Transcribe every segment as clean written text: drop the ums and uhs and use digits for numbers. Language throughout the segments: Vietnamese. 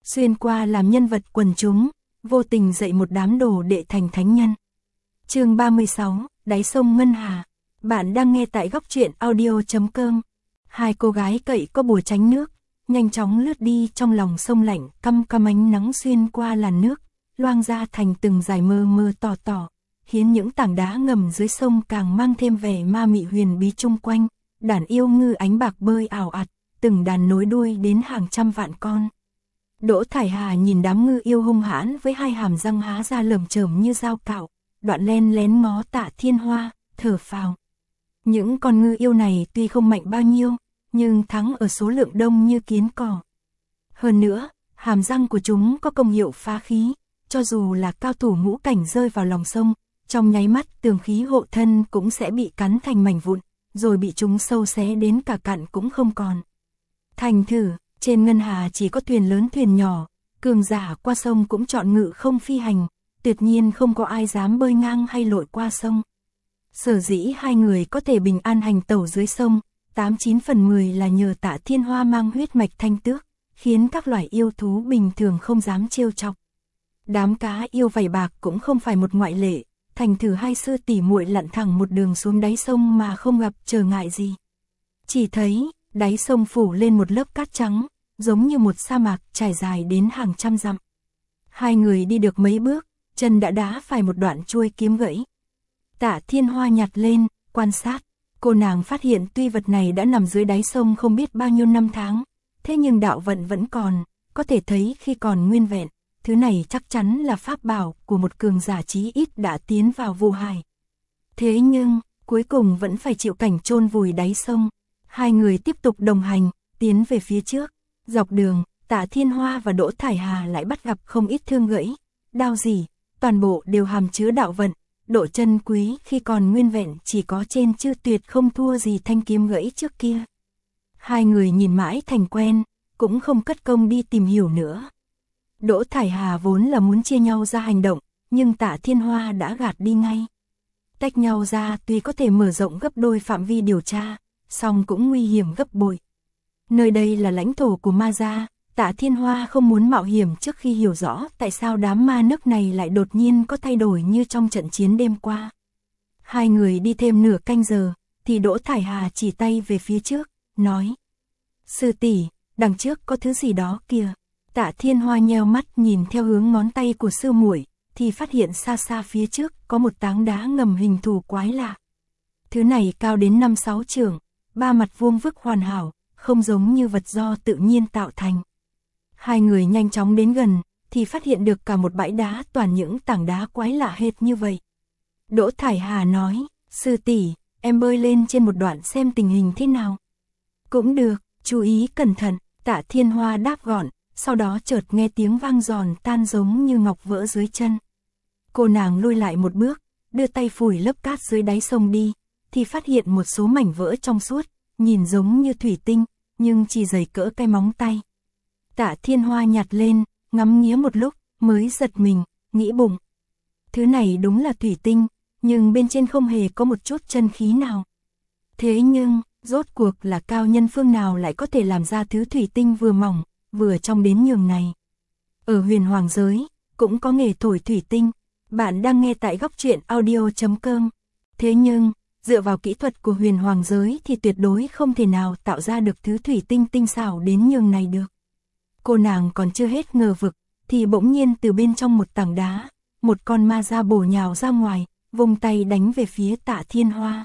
xuyên qua làm nhân vật quần chúng, vô tình dạy một đám đồ đệ thành thánh nhân. Chương 36, đáy sông Ngân Hà. Bạn đang nghe tại góc truyện audio.com. Hai cô gái cậy có bùa tránh nước, nhanh chóng lướt đi trong lòng sông lạnh, căm căm ánh nắng xuyên qua làn nước, loang ra thành từng dải mờ mờ tỏ tỏ, khiến những tảng đá ngầm dưới sông càng mang thêm vẻ ma mị huyền bí chung quanh. Đàn yêu ngư ánh bạc bơi ảo ạt, từng đàn nối đuôi đến hàng trăm vạn con. Đỗ Thải Hà nhìn đám ngư yêu hung hãn với hai hàm răng há ra lởm chởm như dao cạo, đoạn len lén ngó Tạ Thiên Hoa, thở phào. Những con ngư yêu này tuy không mạnh bao nhiêu, nhưng thắng ở số lượng đông như kiến cỏ. Hơn nữa, hàm răng của chúng có công hiệu phá khí, cho dù là cao thủ ngũ cảnh rơi vào lòng sông, trong nháy mắt tường khí hộ thân cũng sẽ bị cắn thành mảnh vụn, rồi bị chúng sâu xé đến cả cặn cũng không còn. Thành thử, trên Ngân Hà chỉ có thuyền lớn thuyền nhỏ, cường giả qua sông cũng chọn ngự không phi hành, tuyệt nhiên không có ai dám bơi ngang hay lội qua sông. Sở dĩ hai người có thể bình an hành tẩu dưới sông, 89 phần 10 là nhờ Tạ Thiên Hoa mang huyết mạch thanh tước, khiến các loài yêu thú bình thường không dám trêu chọc. Đám cá yêu vảy bạc cũng không phải một ngoại lệ, thành thử hai sư tỷ muội lặn thẳng một đường xuống đáy sông mà không gặp trở ngại gì. Chỉ thấy, đáy sông phủ lên một lớp cát trắng, giống như một sa mạc trải dài đến hàng trăm dặm. Hai người đi được mấy bước, chân đã đá phải một đoạn chuôi kiếm gãy. Tạ Thiên Hoa nhặt lên, quan sát, cô nàng phát hiện tuy vật này đã nằm dưới đáy sông không biết bao nhiêu năm tháng, thế nhưng đạo vận vẫn còn, có thể thấy khi còn nguyên vẹn, thứ này chắc chắn là pháp bảo của một cường giả chí ít đã tiến vào vô hải. Thế nhưng, cuối cùng vẫn phải chịu cảnh chôn vùi đáy sông. Hai người tiếp tục đồng hành, tiến về phía trước. Dọc đường, Tạ Thiên Hoa và Đỗ Thải Hà lại bắt gặp không ít thương gãy, đao rỉ, toàn bộ đều hàm chứa đạo vận, độ chân quý khi còn nguyên vẹn chỉ có trên chứ tuyệt không thua gì thanh kiếm gãy trước kia. Hai người nhìn mãi thành quen, cũng không cất công đi tìm hiểu nữa. Đỗ Thải Hà vốn là muốn chia nhau ra hành động, nhưng Tạ Thiên Hoa đã gạt đi ngay. Tách nhau ra tuy có thể mở rộng gấp đôi phạm vi điều tra, song cũng nguy hiểm gấp bội. Nơi đây là lãnh thổ của ma gia, Tạ Thiên Hoa không muốn mạo hiểm trước khi hiểu rõ tại sao đám ma nước này lại đột nhiên có thay đổi như trong trận chiến đêm qua. Hai người đi thêm nửa canh giờ, thì Đỗ Thải Hà chỉ tay về phía trước, nói: "Sư tỷ, đằng trước có thứ gì đó kìa." Tạ Thiên Hoa nheo mắt nhìn theo hướng ngón tay của sư muội, thì phát hiện xa xa phía trước có một tảng đá ngầm hình thù quái lạ. Thứ này cao đến 5-6 trượng, ba mặt vuông vức hoàn hảo, không giống như vật do tự nhiên tạo thành. Hai người nhanh chóng đến gần, thì phát hiện được cả một bãi đá toàn những tảng đá quái lạ hệt như vậy. Đỗ Thải Hà nói: "Sư tỷ, em bơi lên trên một đoạn xem tình hình thế nào." "Cũng được, chú ý cẩn thận." Tạ Thiên Hoa đáp gọn, sau đó chợt nghe tiếng vang giòn tan giống như ngọc vỡ dưới chân. Cô nàng lùi lại một bước, đưa tay phủi lớp cát dưới đáy sông đi, thì phát hiện một số mảnh vỡ trong suốt, nhìn giống như thủy tinh, nhưng chỉ dày cỡ cái móng tay. Tạ Thiên Hoa nhặt lên, ngắm nghía một lúc, mới giật mình, nghĩ bụng: thứ này đúng là thủy tinh, nhưng bên trên không hề có một chút chân khí nào. Thế nhưng, rốt cuộc là cao nhân phương nào lại có thể làm ra thứ thủy tinh vừa mỏng, vừa trong đến nhường này. Ở Huyền Hoàng giới, cũng có nghề thổi thủy tinh. Bạn đang nghe tại góc truyện audio.com. Thế nhưng, dựa vào kỹ thuật của Huyền Hoàng giới thì tuyệt đối không thể nào tạo ra được thứ thủy tinh tinh xảo đến nhường này được. Cô nàng còn chưa hết ngờ vực, thì bỗng nhiên từ bên trong một tảng đá, một con ma da bổ nhào ra ngoài, vung tay đánh về phía Tạ Thiên Hoa.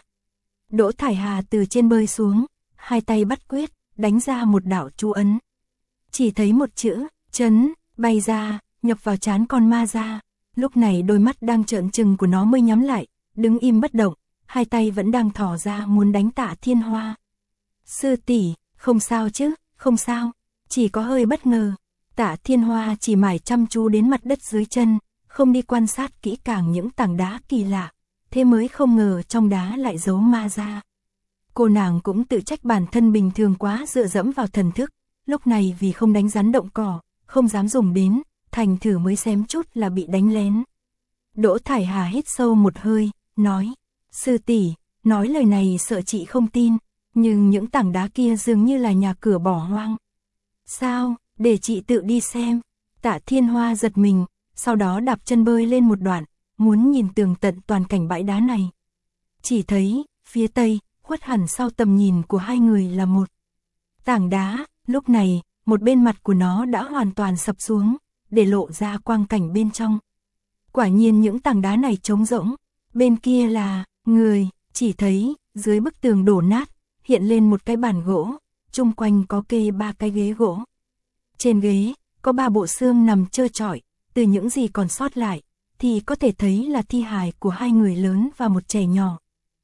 Đỗ Thải Hà từ trên bơi xuống, hai tay bắt quyết, đánh ra một đạo chú ấn. Chỉ thấy một chữ chấn bay ra, nhập vào trán con ma da. Lúc này đôi mắt đang trợn trừng của nó mới nhắm lại, đứng im bất động, hai tay vẫn đang thò ra muốn đánh Tạ Thiên Hoa. "Sư tỷ, không sao chứ?" "Không sao, chỉ có hơi bất ngờ." Tạ Thiên Hoa chỉ mải chăm chú đến mặt đất dưới chân, không đi quan sát kỹ càng những tảng đá kỳ lạ, thế mới không ngờ trong đá lại giấu ma da. Cô nàng cũng tự trách bản thân bình thường quá dựa dẫm vào thần thức, lúc này vì không đánh rắn động cỏ, không dám dùng đến, thành thử mới xém chút là bị đánh lén. Đỗ Thải Hà hít sâu một hơi, nói: "Sư tỷ, nói lời này sợ chị không tin, nhưng những tảng đá kia dường như là nhà cửa bỏ hoang." "Sao, để chị tự đi xem." Tạ Thiên Hoa giật mình, sau đó đạp chân bơi lên một đoạn, muốn nhìn tường tận toàn cảnh bãi đá này. Chỉ thấy, phía tây, khuất hẳn sau tầm nhìn của hai người là một tảng đá, lúc này, một bên mặt của nó đã hoàn toàn sập xuống, để lộ ra quang cảnh bên trong. Quả nhiên những tảng đá này trống rỗng, bên kia là người, chỉ thấy, dưới bức tường đổ nát, hiện lên một cái bàn gỗ, chung quanh có kê 3 cái ghế gỗ. Trên ghế, có 3 bộ xương nằm trơ trọi, từ những gì còn sót lại, thì có thể thấy là thi hài của 2 người lớn và một trẻ nhỏ.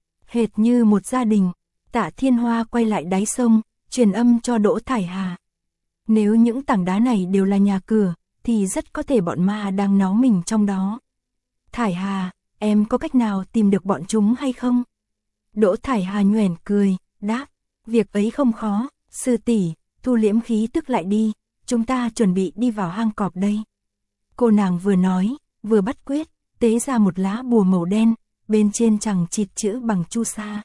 Hệt như một gia đình, Tạ Thiên Hoa quay lại đáy sông, truyền âm cho Đỗ Thải Hà. Nếu những tảng đá này đều là nhà cửa, thì rất có thể bọn ma đang náu mình trong đó. Thải Hà, em có cách nào tìm được bọn chúng hay không? Đỗ Thải Hà nhoẻn cười, đáp, việc ấy không khó, sư tỷ, thu liễm khí tức lại đi, chúng ta chuẩn bị đi vào hang cọp đây. Cô nàng vừa nói, vừa bắt quyết, tế ra một lá bùa màu đen, bên trên chằng chịt chữ bằng chu sa.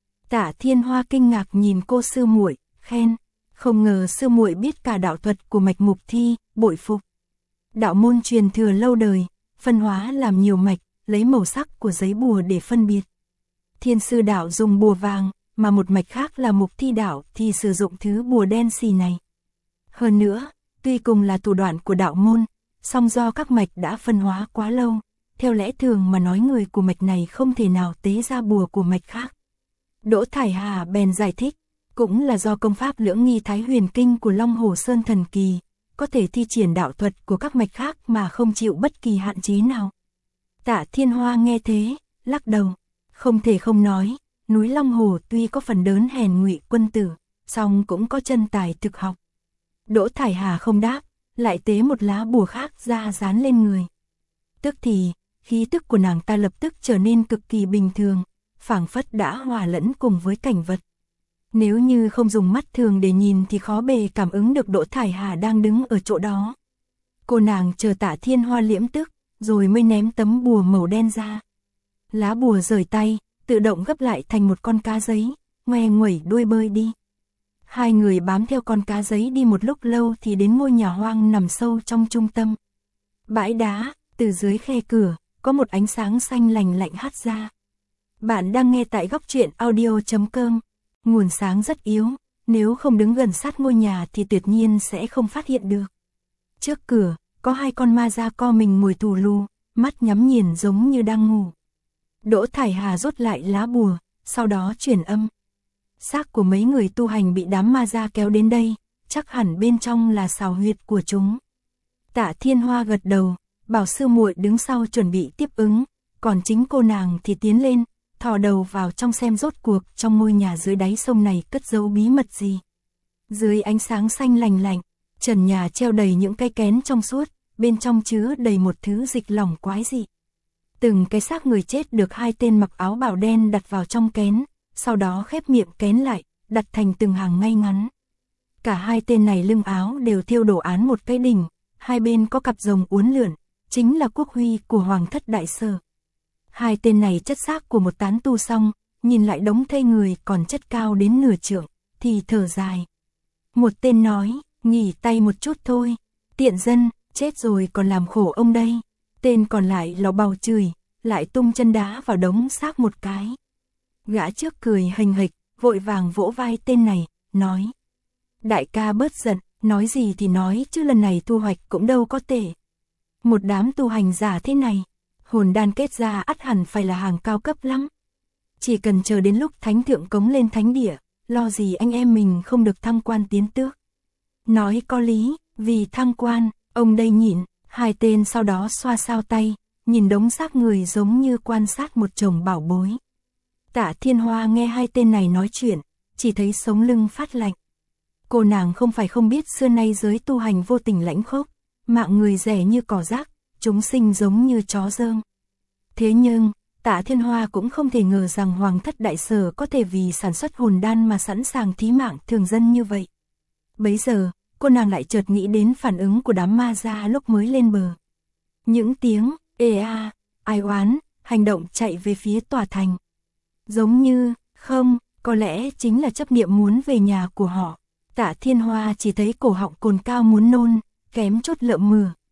Tạ Thiên Hoa kinh ngạc nhìn cô sư muội, khen, không ngờ sư muội biết cả đạo thuật của mạch mục thi, bội phục. Đạo môn truyền thừa lâu đời, phân hóa làm nhiều mạch, lấy màu sắc của giấy bùa để phân biệt. Thiên sư đạo dùng bùa vàng, mà một mạch khác là mục thi đạo thì sử dụng thứ bùa đen xì này. Hơn nữa, tuy cùng là thủ đoạn của đạo môn, song do các mạch đã phân hóa quá lâu, theo lẽ thường mà nói người của mạch này không thể nào tế ra bùa của mạch khác. Đỗ Thải Hà bèn giải thích, cũng là do công pháp Lưỡng Nghi Thái Huyền Kinh của Long Hồ Sơn thần kỳ, có thể thi triển đạo thuật của các mạch khác mà không chịu bất kỳ hạn chế nào. Tạ Thiên Hoa nghe thế, lắc đầu, không thể không nói, núi Long Hồ tuy có phần đớn hèn ngụy quân tử, song cũng có chân tài thực học. Đỗ Thải Hà không đáp, lại tế một lá bùa khác ra dán lên người. Tức thì, khí tức của nàng ta lập tức trở nên cực kỳ bình thường, phảng phất đã hòa lẫn cùng với cảnh vật. Nếu như không dùng mắt thường để nhìn thì khó bề cảm ứng được Đỗ Thải Hà đang đứng ở chỗ đó. Cô nàng chờ Tạ Thiên Hoa liễm tức, rồi mới ném tấm bùa màu đen ra. Lá bùa rời tay, tự động gấp lại thành một con cá giấy, ngoe nguẩy đuôi bơi đi. Hai người bám theo con cá giấy đi một lúc lâu thì đến ngôi nhà hoang nằm sâu trong trung tâm. Bãi đá, từ dưới khe cửa, có một ánh sáng xanh lành lạnh hắt ra. Bạn đang nghe tại góc truyện audio.com. Nguồn sáng rất yếu, nếu không đứng gần sát ngôi nhà thì tuyệt nhiên sẽ không phát hiện được. Trước cửa, có 2 con ma da co mình ngồi thù lù, mắt nhắm nghiền giống như đang ngủ. Đỗ Thải Hà rút lại lá bùa, sau đó truyền âm. Xác của mấy người tu hành bị đám ma da kéo đến đây, chắc hẳn bên trong là sào huyệt của chúng. Tạ Thiên Hoa gật đầu, bảo sư muội đứng sau chuẩn bị tiếp ứng, còn chính cô nàng thì tiến lên, thò đầu vào trong xem rốt cuộc trong ngôi nhà dưới đáy sông này cất giấu bí mật gì. Dưới ánh sáng xanh lành lạnh, trần nhà treo đầy những cái kén trong suốt, bên trong chứa đầy một thứ dịch lỏng quái dị. Từng cái xác người chết được 2 tên mặc áo bào đen đặt vào trong kén, sau đó khép miệng kén lại, đặt thành từng hàng ngay ngắn. Cả 2 tên này lưng áo đều thêu đồ án một cái đỉnh, hai bên có cặp rồng uốn lượn, chính là quốc huy của Hoàng thất Đại Sở. 2 tên này chất xác của một tán tu xong, nhìn lại đống thây người còn chất cao đến nửa trượng, thì thở dài. Một tên nói, nghỉ tay một chút thôi, tiện dân, chết rồi còn làm khổ ông đây. Tên còn lại lò bầu chửi, lại tung chân đá vào đống xác một cái. Gã trước cười hềnh hệch, vội vàng vỗ vai tên này, nói. Đại ca bớt giận, nói gì thì nói chứ lần này thu hoạch cũng đâu có tệ. Một đám tu hành giả thế này, hồn đan kết ra ắt hẳn phải là hàng cao cấp lắm. Chỉ cần chờ đến lúc thánh thượng cống lên thánh địa, lo gì anh em mình không được thăng quan tiến tước. Nói có lý, vì thăng quan, ông đây nhịn. 2 tên sau đó xoa xao tay, nhìn đống xác người giống như quan sát một chồng bảo bối. Tạ Thiên Hoa nghe 2 tên này nói chuyện, chỉ thấy sống lưng phát lạnh. Cô nàng không phải không biết xưa nay giới tu hành vô tình lãnh khốc, mạng người rẻ như cỏ rác, chúng sinh giống như chó dơm. Thế nhưng, Tạ Thiên Hoa cũng không thể ngờ rằng Hoàng thất Đại Sở có thể vì sản xuất hồn đan mà sẵn sàng thí mạng thường dân như vậy. Bấy giờ, cô nàng lại chợt nghĩ đến phản ứng của đám ma da lúc mới lên bờ. Những tiếng, ê a, ai oán, hành động chạy về phía tòa thành. Giống như, không, có lẽ chính là chấp niệm muốn về nhà của họ. Tạ Thiên Hoa chỉ thấy cổ họng cồn cao muốn nôn, kém chút lợm mửa,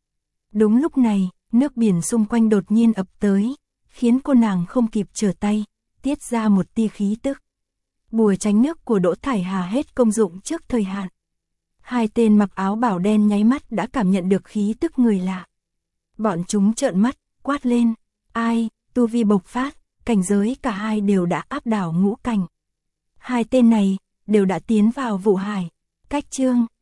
Đúng lúc này, nước biển xung quanh đột nhiên ập tới, khiến cô nàng không kịp trở tay, tiết ra một tia khí tức. Bùa tránh nước của Đỗ Thải Hà hết công dụng trước thời hạn. Hai tên mặc áo bảo đen nháy mắt đã cảm nhận được khí tức người lạ. Bọn chúng trợn mắt, quát lên, ai, tu vi bộc phát, cảnh giới cả hai đều đã áp đảo ngũ cảnh. Hai tên này, đều đã tiến vào vụ hải. Cách chương